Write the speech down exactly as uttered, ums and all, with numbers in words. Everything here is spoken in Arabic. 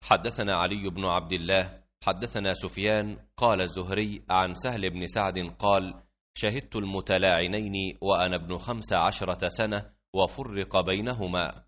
حدثنا علي بن عبد الله حدثنا سفيان قال الزهري عن سهل بن سعد قال: شهدت المتلاعنين وأنا ابن خمس عشرة سنة وفرق بينهما.